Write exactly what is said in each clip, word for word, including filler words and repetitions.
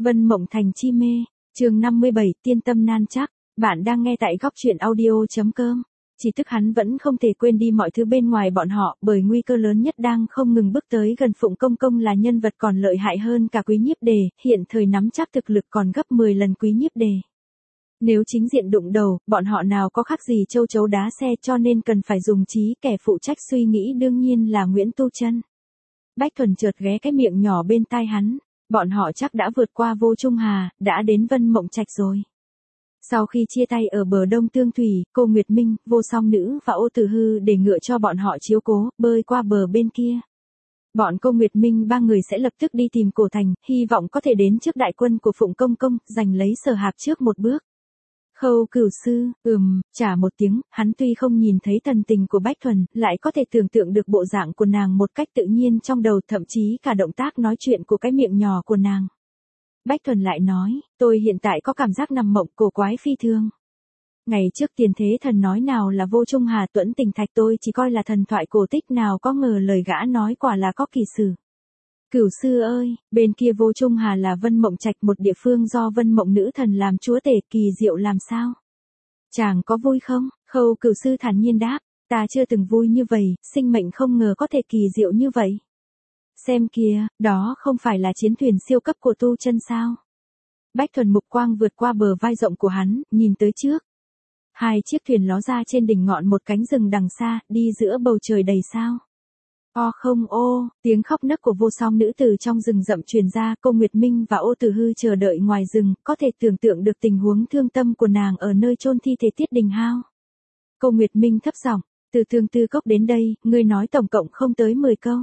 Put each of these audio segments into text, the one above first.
Vân Mộng Thành chi mê, chương năm mươi bảy, tiên tâm nan chắc, bạn đang nghe tại góc truyện audio.com. Chỉ tức hắn vẫn không thể quên đi mọi thứ bên ngoài bọn họ, bởi nguy cơ lớn nhất đang không ngừng bước tới gần. Phụng Công Công là nhân vật còn lợi hại hơn cả Quý Nhiếp Đề, hiện thời nắm chắc thực lực còn gấp mười lần Quý Nhiếp Đề. Nếu chính diện đụng đầu, bọn họ nào có khác gì châu chấu đá xe, cho nên cần phải dùng trí. Kẻ phụ trách suy nghĩ đương nhiên là Nguyễn Tu Chân. Bách Thuần chợt ghé cái miệng nhỏ bên tai hắn. Bọn họ chắc đã vượt qua Vô Trung Hà, đã đến Vân Mộng Trạch rồi. Sau khi chia tay ở bờ Đông Tương Thủy, cô Nguyệt Minh, Vô Song Nữ và Ô Tử Hư để ngựa cho bọn họ chiếu cố, bơi qua bờ bên kia. Bọn cô Nguyệt Minh ba người sẽ lập tức đi tìm Cổ Thành, hy vọng có thể đến trước đại quân của Phụng Công Công, giành lấy Sở Hạp trước một bước. Khâu Cửu Sư, ừm, trả một tiếng, hắn tuy không nhìn thấy thần tình của Bách Thuần, lại có thể tưởng tượng được bộ dạng của nàng một cách tự nhiên trong đầu, thậm chí cả động tác nói chuyện của cái miệng nhỏ của nàng. Bách Thuần lại nói, tôi hiện tại có cảm giác nằm mộng cổ quái phi thường. Ngày trước Tiền Thế Thần nói nào là Vô Trung Hà Tuẫn Tình Thạch, tôi chỉ coi là thần thoại cổ tích, nào có ngờ lời gã nói quả là có kỳ sử. Cửu sư ơi, bên kia Vô Trung Hà là Vân Mộng Trạch, một địa phương do Vân Mộng Nữ Thần làm chúa tể, kỳ diệu làm sao? Chàng có vui không? Khâu Cửu sư thản nhiên đáp, ta chưa từng vui như vậy, sinh mệnh không ngờ có thể kỳ diệu như vậy. Xem kìa, đó không phải là chiến thuyền siêu cấp của Tu Chân sao? Bách Thuần mục quang vượt qua bờ vai rộng của hắn, nhìn tới trước. Hai chiếc thuyền ló ra trên đỉnh ngọn một cánh rừng đằng xa, đi giữa bầu trời đầy sao. O không ô, tiếng khóc nấc của Vô Song Nữ từ trong rừng rậm truyền ra. Cô Nguyệt Minh và Ô Tử Hư chờ đợi ngoài rừng, có thể tưởng tượng được tình huống thương tâm của nàng ở nơi chôn thi thể Tiết Đình Hao. Cô Nguyệt Minh thấp giọng, từ Thương Tư Cốc đến đây, ngươi nói tổng cộng không tới mười câu.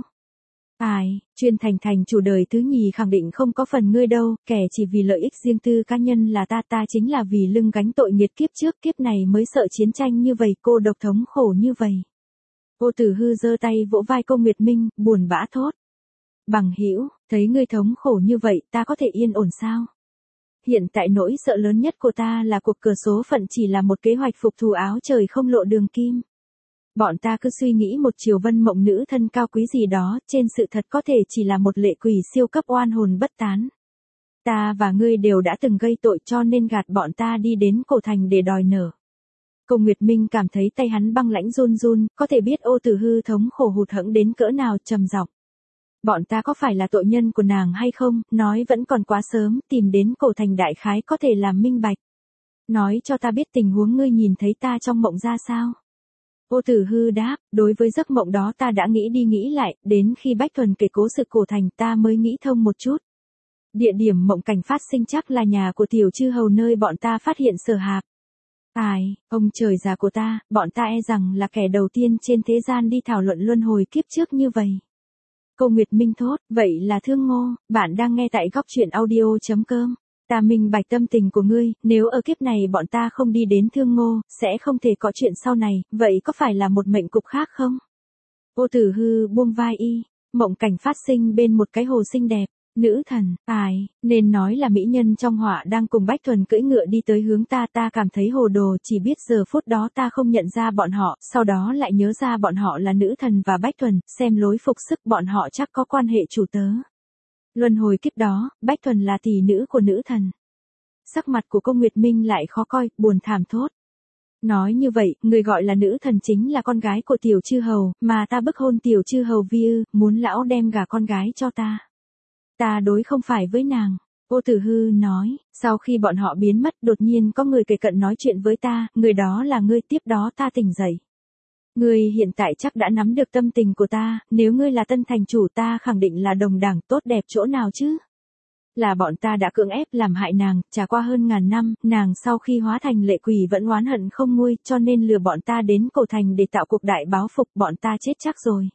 Ai, chuyên thành thành chủ đời thứ nhì khẳng định không có phần ngươi đâu, kẻ chỉ vì lợi ích riêng tư cá nhân là ta, ta chính là vì lưng gánh tội nghiệt kiếp trước kiếp này mới sợ chiến tranh như vậy, cô độc thống khổ như vậy. Ô Tử Hư giơ tay vỗ vai cô Nguyệt Minh, buồn bã thốt. Bằng hữu, thấy ngươi thống khổ như vậy, ta có thể yên ổn sao? Hiện tại nỗi sợ lớn nhất của ta là cuộc cờ số phận chỉ là một kế hoạch phục thù áo trời không lộ đường kim. Bọn ta cứ suy nghĩ một chiều Vân Mộng Nữ thân cao quý gì đó, trên sự thật có thể chỉ là một lệ quỷ siêu cấp oan hồn bất tán. Ta và ngươi đều đã từng gây tội, cho nên gạt bọn ta đi đến Cổ Thành để đòi nợ. Cô Nguyệt Minh cảm thấy tay hắn băng lãnh run run, có thể biết Ô Tử Hư thống khổ hụt hẫng đến cỡ nào, trầm giọng. Bọn ta có phải là tội nhân của nàng hay không, nói vẫn còn quá sớm, tìm đến Cổ Thành đại khái có thể làm minh bạch. Nói cho ta biết tình huống ngươi nhìn thấy ta trong mộng ra sao. Ô Tử Hư đáp, đối với giấc mộng đó ta đã nghĩ đi nghĩ lại, đến khi Bách Thuần kể cố sự Cổ Thành ta mới nghĩ thông một chút. Địa điểm mộng cảnh phát sinh chắc là nhà của Tiểu Chư Hầu nơi bọn ta phát hiện Sở Hạp. Ai, ông trời già của ta, bọn ta e rằng là kẻ đầu tiên trên thế gian đi thảo luận luân hồi kiếp trước như vậy. Cô Nguyệt Minh thốt, vậy là Thương Ngô, bạn đang nghe tại góc truyện audio.com. Ta minh bạch tâm tình của ngươi, nếu ở kiếp này bọn ta không đi đến Thương Ngô, sẽ không thể có chuyện sau này, vậy có phải là một mệnh cục khác không? Ô Tử Hư buông vai y, mộng cảnh phát sinh bên một cái hồ xinh đẹp. Nữ thần, ai, nên nói là mỹ nhân trong họa đang cùng Bách Thuần cưỡi ngựa đi tới hướng ta, ta cảm thấy hồ đồ, chỉ biết giờ phút đó ta không nhận ra bọn họ, sau đó lại nhớ ra bọn họ là nữ thần và Bách Thuần, xem lối phục sức bọn họ chắc có quan hệ chủ tớ. Luân hồi kiếp đó, Bách Thuần là tỷ nữ của nữ thần. Sắc mặt của cô Nguyệt Minh lại khó coi, buồn thảm thốt. Nói như vậy, người gọi là nữ thần chính là con gái của Tiểu Chư Hầu, mà ta bức hôn Tiểu Chư Hầu Vi ư, muốn lão đem gả con gái cho ta. Ta đối không phải với nàng. Ô Tử Hư nói, sau khi bọn họ biến mất đột nhiên có người kề cận nói chuyện với ta, người đó là ngươi. Tiếp đó ta tỉnh dậy. Ngươi hiện tại chắc đã nắm được tâm tình của ta, nếu ngươi là tân thành chủ ta khẳng định là đồng đẳng tốt đẹp chỗ nào chứ. Là bọn ta đã cưỡng ép làm hại nàng, trải qua hơn ngàn năm, nàng sau khi hóa thành lệ quỷ vẫn oán hận không nguôi, cho nên lừa bọn ta đến Cổ Thành để tạo cuộc đại báo phục, bọn ta chết chắc rồi.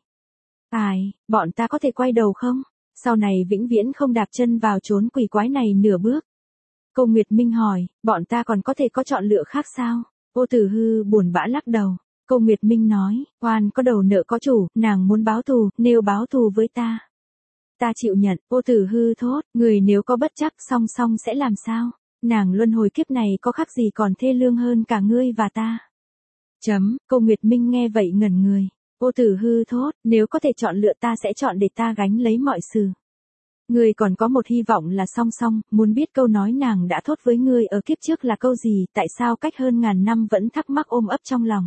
Ai, bọn ta có thể quay đầu không? Sau này vĩnh viễn không đạp chân vào chốn quỷ quái này nửa bước. Cô Nguyệt Minh hỏi, bọn ta còn có thể có chọn lựa khác sao? Ô Tử Hư buồn bã lắc đầu. Cô Nguyệt Minh nói, oan có đầu nợ có chủ, nàng muốn báo thù, nếu báo thù với ta. Ta chịu nhận. Ô Tử Hư thốt, người nếu có bất chắc song song sẽ làm sao? Nàng luân hồi kiếp này có khác gì còn thê lương hơn cả ngươi và ta. Chấm, cô Nguyệt Minh nghe vậy ngẩn người. Ô Tử Hư thốt, nếu có thể chọn lựa ta sẽ chọn để ta gánh lấy mọi sự. Ngươi còn có một hy vọng là song song, muốn biết câu nói nàng đã thốt với ngươi ở kiếp trước là câu gì, tại sao cách hơn ngàn năm vẫn thắc mắc ôm ấp trong lòng.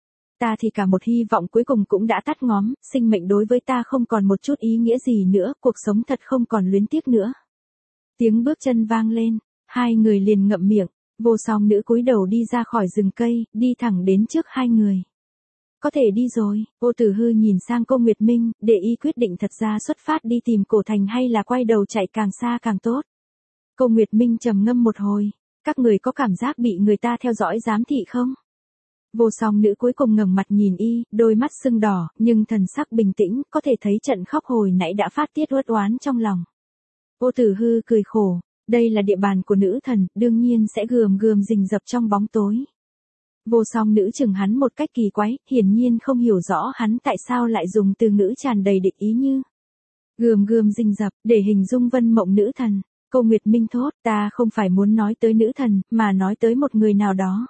Ta thì cả một hy vọng cuối cùng cũng đã tắt ngóm, sinh mệnh đối với ta không còn một chút ý nghĩa gì nữa, cuộc sống thật không còn luyến tiếc nữa. Tiếng bước chân vang lên, hai người liền ngậm miệng, Vô Song nữ cúi đầu đi ra khỏi rừng cây, đi thẳng đến trước hai người. Có thể đi rồi, Ô Tử Hư nhìn sang cô Nguyệt Minh, để y quyết định thật ra xuất phát đi tìm cổ thành hay là quay đầu chạy càng xa càng tốt. Cô Nguyệt Minh trầm ngâm một hồi, các người có cảm giác bị người ta theo dõi giám thị không? Vô Song nữ cuối cùng ngẩng mặt nhìn y, đôi mắt sưng đỏ, nhưng thần sắc bình tĩnh, có thể thấy trận khóc hồi nãy đã phát tiết uất oán trong lòng. Ô Tử Hư cười khổ, đây là địa bàn của nữ thần, đương nhiên sẽ gườm gườm rình rập trong bóng tối. Vô Song nữ chừng hắn một cách kỳ quái, hiển nhiên không hiểu rõ hắn tại sao lại dùng từ ngữ tràn đầy địch ý như gườm gườm rình rập để hình dung Vân Mộng nữ thần. Cô Nguyệt Minh thốt, ta không phải muốn nói tới nữ thần, mà nói tới một người nào đó.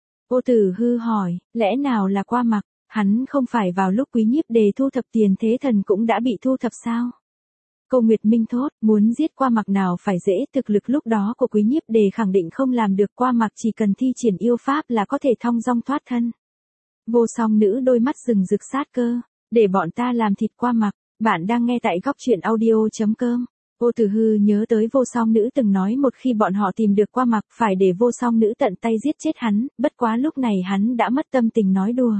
Ô Tử Hư hỏi, lẽ nào là Qua Mặc, hắn không phải vào lúc Quý Nhiếp Đề thu thập tiền thế thần cũng đã bị thu thập sao? Cô Nguyệt Minh thốt, muốn giết Qua Mặc nào phải dễ, thực lực lúc đó của Quý Nhiếp Đề khẳng định không làm được, Qua Mặc chỉ cần thi triển yêu pháp là có thể thong dong thoát thân. Vô Song nữ đôi mắt rừng rực sát cơ, để bọn ta làm thịt Qua Mặc. Bạn đang nghe tại góc truyện audio chấm com. Ô Tử Hư nhớ tới Vô Song nữ từng nói một khi bọn họ tìm được Qua Mặc phải để Vô Song nữ tận tay giết chết hắn, bất quá lúc này hắn đã mất tâm tình nói đùa.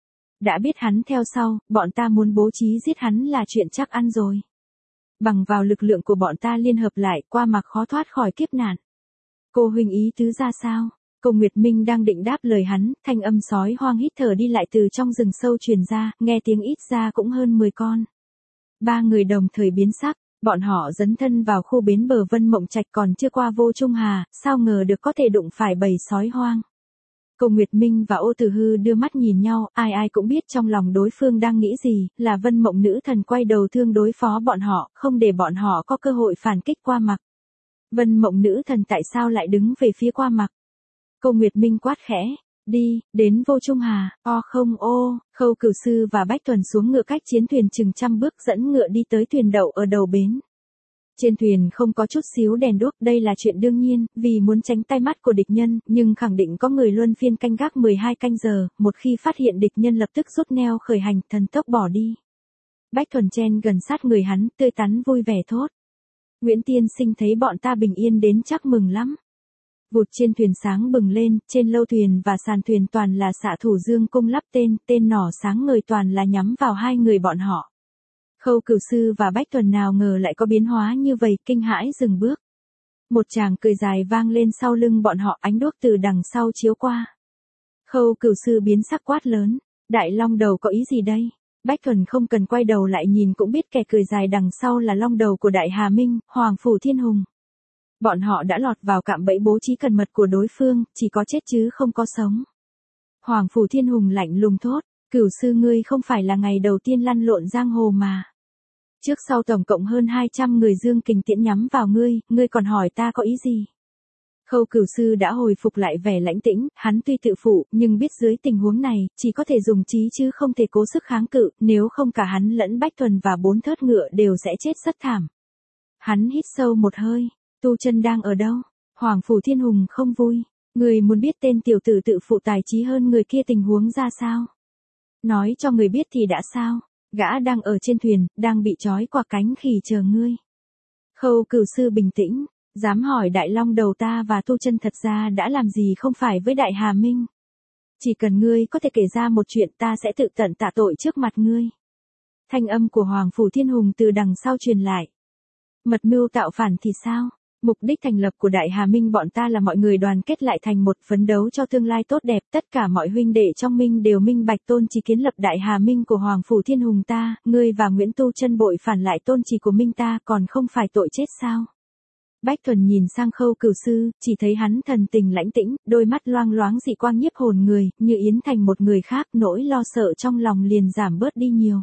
Đã biết hắn theo sau, bọn ta muốn bố trí giết hắn là chuyện chắc ăn rồi. Bằng vào lực lượng của bọn ta liên hợp lại, Qua Mặc khó thoát khỏi kiếp nạn. Cô huynh ý tứ ra sao? Cô Nguyệt Minh đang định đáp lời hắn, thanh âm sói hoang hít thở đi lại từ trong rừng sâu truyền ra, nghe tiếng ít ra cũng hơn mười con. Ba người đồng thời biến sắc. Bọn họ dấn thân vào khu bến bờ Vân Mộng Trạch còn chưa qua Vô Trung Hà, sao ngờ được có thể đụng phải bầy sói hoang. Cô Nguyệt Minh và Ô Tử Hư đưa mắt nhìn nhau, ai ai cũng biết trong lòng đối phương đang nghĩ gì, là Vân Mộng nữ thần quay đầu thương đối phó bọn họ, không để bọn họ có cơ hội phản kích Qua Mặc. Vân Mộng nữ thần tại sao lại đứng về phía Qua Mặc? Cô Nguyệt Minh quát khẽ, đi, đến Vô Trung Hà, o không ô, Khâu Cửu Sư và Bách Tuần xuống ngựa cách chiến thuyền chừng trăm bước dẫn ngựa đi tới thuyền đậu ở đầu bến. Trên thuyền không có chút xíu đèn đuốc, đây là chuyện đương nhiên, vì muốn tránh tay mắt của địch nhân, nhưng khẳng định có người luân phiên canh gác mười hai canh giờ, một khi phát hiện địch nhân lập tức rút neo khởi hành, thần tốc bỏ đi. Bách Thuần chen gần sát người hắn, tươi tắn vui vẻ thốt. Nguyễn tiên sinh thấy bọn ta bình yên đến chắc mừng lắm. Vụt trên thuyền sáng bừng lên, trên lâu thuyền và sàn thuyền toàn là xạ thủ dương cung lắp tên, tên nỏ sáng ngời toàn là nhắm vào hai người bọn họ. Khâu Cửu Sư và Bách Tuần nào ngờ lại có biến hóa như vậy, kinh hãi dừng bước. Một tràng cười dài vang lên sau lưng bọn họ, ánh đuốc từ đằng sau chiếu qua. Khâu Cửu Sư biến sắc quát lớn, Đại Long Đầu có ý gì đây? Bách Tuần không cần quay đầu lại nhìn cũng biết kẻ cười dài đằng sau là Long Đầu của Đại Hà Minh, Hoàng Phủ Thiên Hùng. Bọn họ đã lọt vào cạm bẫy bố trí cẩn mật của đối phương, chỉ có chết chứ không có sống. Hoàng Phủ Thiên Hùng lạnh lùng thốt, Cửu Sư ngươi không phải là ngày đầu tiên lăn lộn giang hồ mà. Trước sau tổng cộng hơn hai trăm người dương kình tiễn nhắm vào ngươi, ngươi còn hỏi ta có ý gì? Khâu Cửu Sư đã hồi phục lại vẻ lãnh tĩnh, hắn tuy tự phụ, nhưng biết dưới tình huống này, chỉ có thể dùng trí chứ không thể cố sức kháng cự, nếu không cả hắn lẫn Bách Thuần và bốn thớt ngựa đều sẽ chết rất thảm. Hắn hít sâu một hơi, Tu Chân đang ở đâu? Hoàng Phủ Thiên Hùng không vui, người muốn biết tên tiểu tử tự phụ tài trí hơn người kia tình huống ra sao? Nói cho người biết thì đã sao? Gã đang ở trên thuyền, đang bị trói qua cánh khỉ chờ ngươi. Khâu Cửu Sư bình tĩnh, dám hỏi Đại Long Đầu ta và Tu Chân thật ra đã làm gì không phải với Đại Hà Minh. Chỉ cần ngươi có thể kể ra một chuyện ta sẽ tự tận tạ tội trước mặt ngươi. Thanh âm của Hoàng Phủ Thiên Hùng từ đằng sau truyền lại. Mật mưu tạo phản thì sao? Mục đích thành lập của Đại Hà Minh bọn ta là mọi người đoàn kết lại thành một, phấn đấu cho tương lai tốt đẹp, tất cả mọi huynh đệ trong Minh đều minh bạch tôn chỉ kiến lập Đại Hà Minh của Hoàng Phủ Thiên Hùng ta, ngươi và Nguyễn Tu Chân bội phản lại tôn chỉ của Minh ta còn không phải tội chết sao? Bách Thuần nhìn sang Khâu Cửu Sư, chỉ thấy hắn thần tình lãnh tĩnh, đôi mắt loang loáng dị quang nhiếp hồn người, như yến thành một người khác, nỗi lo sợ trong lòng liền giảm bớt đi nhiều.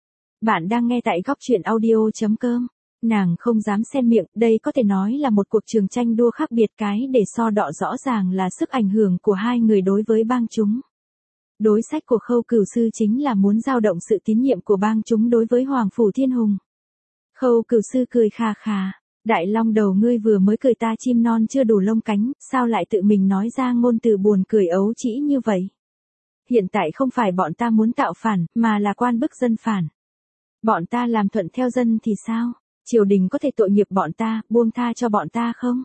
Bạn đang nghe tại góc truyện audio chấm com. Nàng không dám xen miệng, đây có thể nói là một cuộc trường tranh đua khác biệt, cái để so đọ rõ ràng là sức ảnh hưởng của hai người đối với bang chúng. Đối sách của Khâu Cửu Sư chính là muốn dao động sự tín nhiệm của bang chúng đối với Hoàng Phủ Thiên Hùng. Khâu Cửu Sư cười khà khà, Đại Long Đầu ngươi vừa mới cười ta chim non chưa đủ lông cánh, sao lại tự mình nói ra ngôn từ buồn cười ấu trĩ như vậy? Hiện tại không phải bọn ta muốn tạo phản, mà là quan bức dân phản. Bọn ta làm thuận theo dân thì sao? Triều đình có thể tội nghiệp bọn ta, buông tha cho bọn ta không?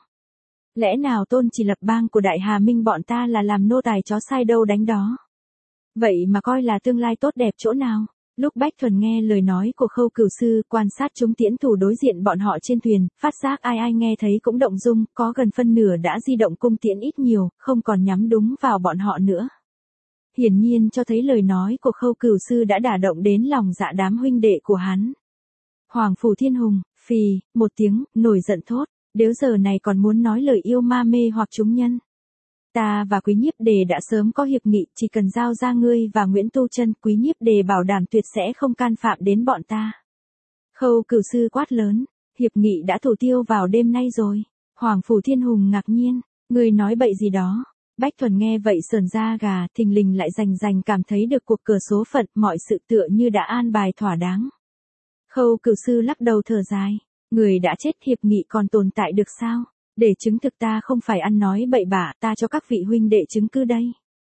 Lẽ nào Tôn Chỉ lập bang của Đại Hà Minh bọn ta là làm nô tài chó sai đâu đánh đó? Vậy mà coi là tương lai tốt đẹp chỗ nào? Lúc Bách Thuần nghe lời nói của Khâu Cửu Sư, quan sát chúng tiễn thủ đối diện bọn họ trên thuyền, phát giác ai ai nghe thấy cũng động dung, có gần phân nửa đã di động cung tiễn ít nhiều, không còn nhắm đúng vào bọn họ nữa. Hiển nhiên cho thấy lời nói của Khâu Cửu Sư đã đả động đến lòng dạ đám huynh đệ của hắn. Hoàng Phủ Thiên Hùng, phì, một tiếng, nổi giận thốt, nếu giờ này còn muốn nói lời yêu ma mê hoặc chúng nhân. Ta và Quý Nhiếp Đề đã sớm có hiệp nghị, chỉ cần giao ra ngươi và Nguyễn Tu Chân, Quý Nhiếp Đề bảo đảm tuyệt sẽ không can phạm đến bọn ta. Khâu Cửu Sư quát lớn, hiệp nghị đã thủ tiêu vào đêm nay rồi. Hoàng Phủ Thiên Hùng ngạc nhiên, ngươi nói bậy gì đó? Bách Thuần nghe vậy sờn da gà, thình lình lại rành rành cảm thấy được cuộc cờ số phận, mọi sự tựa như đã an bài thỏa đáng. Khâu Cửu Sư lắc đầu thở dài, người đã chết hiệp nghị còn tồn tại được sao? Để chứng thực ta không phải ăn nói bậy bạ, ta cho các vị huynh đệ chứng cứ đây.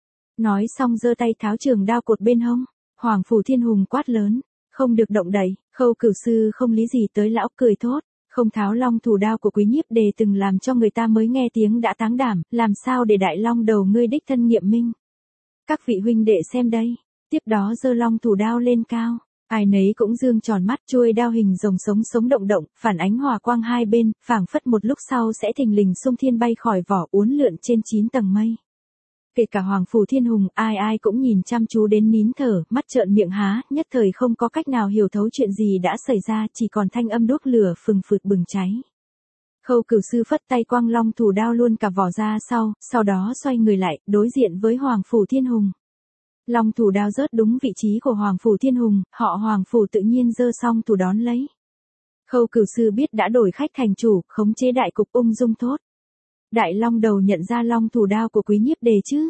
Nói xong giơ tay tháo trường đao cột bên hông, Hoàng Phủ Thiên Hùng quát lớn, không được động đậy. Khâu Cửu Sư không lý gì tới lão cười thốt, không tháo long thủ đao của Quý Nhiếp Đề từng làm cho người ta mới nghe tiếng đã táng đảm, làm sao để Đại Long Đầu ngươi đích thân nghiệm minh. Các vị huynh đệ xem đây, tiếp đó giơ long thủ đao lên cao. Ai nấy cũng dương tròn mắt, chuôi đao hình rồng sống sống động động, phản ánh hòa quang hai bên, phảng phất một lúc sau sẽ thình lình xung thiên bay khỏi vỏ uốn lượn trên chín tầng mây. Kể cả Hoàng Phủ Thiên Hùng, ai ai cũng nhìn chăm chú đến nín thở, mắt trợn miệng há, nhất thời không có cách nào hiểu thấu chuyện gì đã xảy ra, chỉ còn thanh âm đuốc lửa phừng phực bừng cháy. Khâu Cửu Sư phất tay quăng long thủ đao luôn cả vỏ ra sau, sau đó xoay người lại, đối diện với Hoàng Phủ Thiên Hùng. Long thủ đao rớt đúng vị trí của Hoàng Phủ Thiên Hùng, họ Hoàng Phủ tự nhiên giơ song thủ đón lấy. Khâu Cửu Sư biết đã đổi khách thành chủ, khống chế đại cục ung dung thốt. Đại Long Đầu nhận ra long thủ đao của Quý Nhiếp Đề chứ?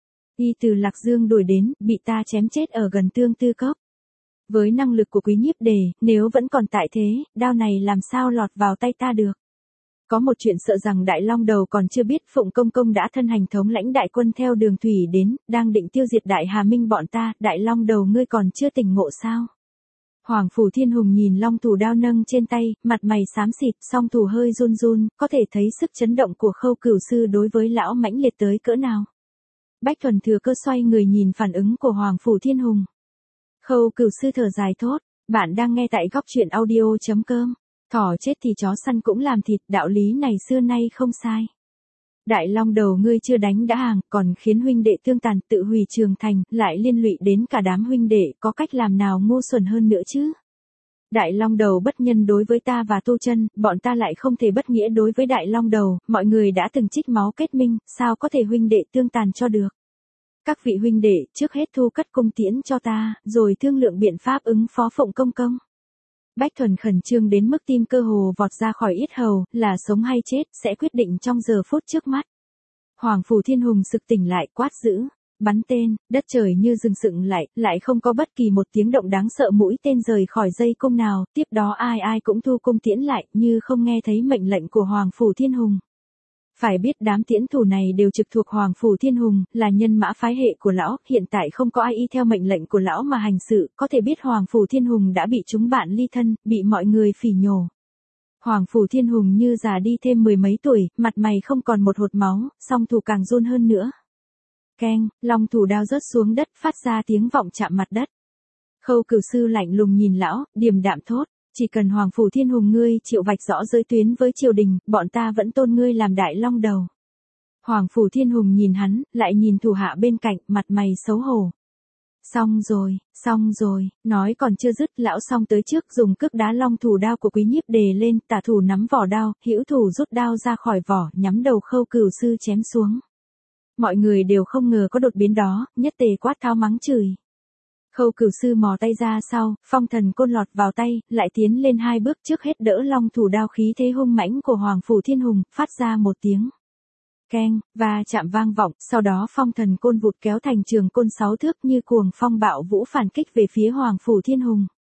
Y từ Lạc Dương đuổi đến, bị ta chém chết ở gần Tương Tư Cốc. Với năng lực của Quý Nhiếp Đề, nếu vẫn còn tại thế, đao này làm sao lọt vào tay ta được? Có một chuyện sợ rằng Đại Long Đầu còn chưa biết Phụng Công Công đã thân hành thống lãnh đại quân theo đường thủy đến, đang định tiêu diệt Đại Hà Minh bọn ta, Đại Long Đầu ngươi còn chưa tỉnh ngộ sao? Hoàng Phủ Thiên Hùng nhìn long thủ đao nâng trên tay, mặt mày xám xịt, song thủ hơi run run, có thể thấy sức chấn động của Khâu Cửu Sư đối với lão mãnh liệt tới cỡ nào. Bách Thuần thừa cơ xoay người nhìn phản ứng của Hoàng Phủ Thiên Hùng. Khâu Cửu Sư thở dài thốt, bạn đang nghe tại góc truyện audio chấm com. Thỏ chết thì chó săn cũng làm thịt, đạo lý này xưa nay không sai. Đại Long Đầu ngươi chưa đánh đã hàng, còn khiến huynh đệ thương tàn tự hủy trường thành, lại liên lụy đến cả đám huynh đệ, có cách làm nào ngu xuẩn hơn nữa chứ? Đại Long Đầu bất nhân đối với ta và Tu Chân, bọn ta lại không thể bất nghĩa đối với Đại Long Đầu, mọi người đã từng trích máu kết minh, sao có thể huynh đệ tương tàn cho được? Các vị huynh đệ, trước hết thu cất cung tiễn cho ta, rồi thương lượng biện pháp ứng phó Phụng Công Công. Bách Thuần khẩn trương đến mức tim cơ hồ vọt ra khỏi yết hầu, là sống hay chết, sẽ quyết định trong giờ phút trước mắt. Hoàng Phủ Thiên Hùng sực tỉnh lại, quát dữ, bắn tên, đất trời như dừng sững lại, lại không có bất kỳ một tiếng động đáng sợ, mũi tên rời khỏi dây cung nào, tiếp đó ai ai cũng thu cung tiễn lại, như không nghe thấy mệnh lệnh của Hoàng Phủ Thiên Hùng. Phải biết đám tiễn thủ này đều trực thuộc Hoàng Phủ Thiên Hùng, là nhân mã phái hệ của lão, hiện tại không có ai y theo mệnh lệnh của lão mà hành sự, có thể biết Hoàng Phủ Thiên Hùng đã bị chúng bạn ly thân, bị mọi người phỉ nhổ. Hoàng Phủ Thiên Hùng như già đi thêm mười mấy tuổi, mặt mày không còn một hột máu, song thủ càng run hơn nữa. Keng, long thủ đao rớt xuống đất, phát ra tiếng vọng chạm mặt đất. Khâu Cửu Sư lạnh lùng nhìn lão, điềm đạm thốt. Chỉ cần Hoàng Phủ Thiên Hùng ngươi chịu vạch rõ giới tuyến với triều đình, bọn ta vẫn tôn ngươi làm Đại Long Đầu. Hoàng Phủ Thiên Hùng nhìn hắn, lại nhìn thủ hạ bên cạnh, mặt mày xấu hổ. Xong rồi, xong rồi, nói còn chưa dứt, lão xong tới trước dùng cước đá long thủ đao của Quý Nhiếp Đề lên, tả thủ nắm vỏ đao, hữu thủ rút đao ra khỏi vỏ, nhắm đầu Khâu Cửu Sư chém xuống. Mọi người đều không ngờ có đột biến đó, nhất tề quát tháo mắng chửi. Khâu Cửu Sư mò tay ra sau, phong thần côn lọt vào tay, lại tiến lên hai bước, trước hết đỡ long thủ đao khí thế hung mãnh của Hoàng Phủ Thiên Hùng, phát ra một tiếng keng, và chạm vang vọng, sau đó phong thần côn vụt kéo thành trường côn sáu thước như cuồng phong bạo vũ phản kích về phía Hoàng Phủ Thiên Hùng.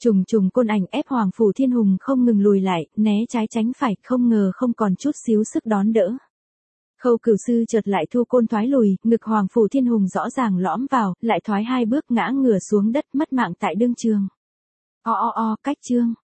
Trùng trùng côn ảnh ép Hoàng Phủ Thiên Hùng không ngừng lùi lại, né trái tránh phải, không ngờ không còn chút xíu sức đón đỡ. Khâu Cửu Sư chợt lại thu côn thoái lùi, ngực Hoàng Phủ Thiên Hùng rõ ràng lõm vào, lại thoái hai bước ngã ngửa xuống đất, mất mạng tại đương trường. O o o, cách chương.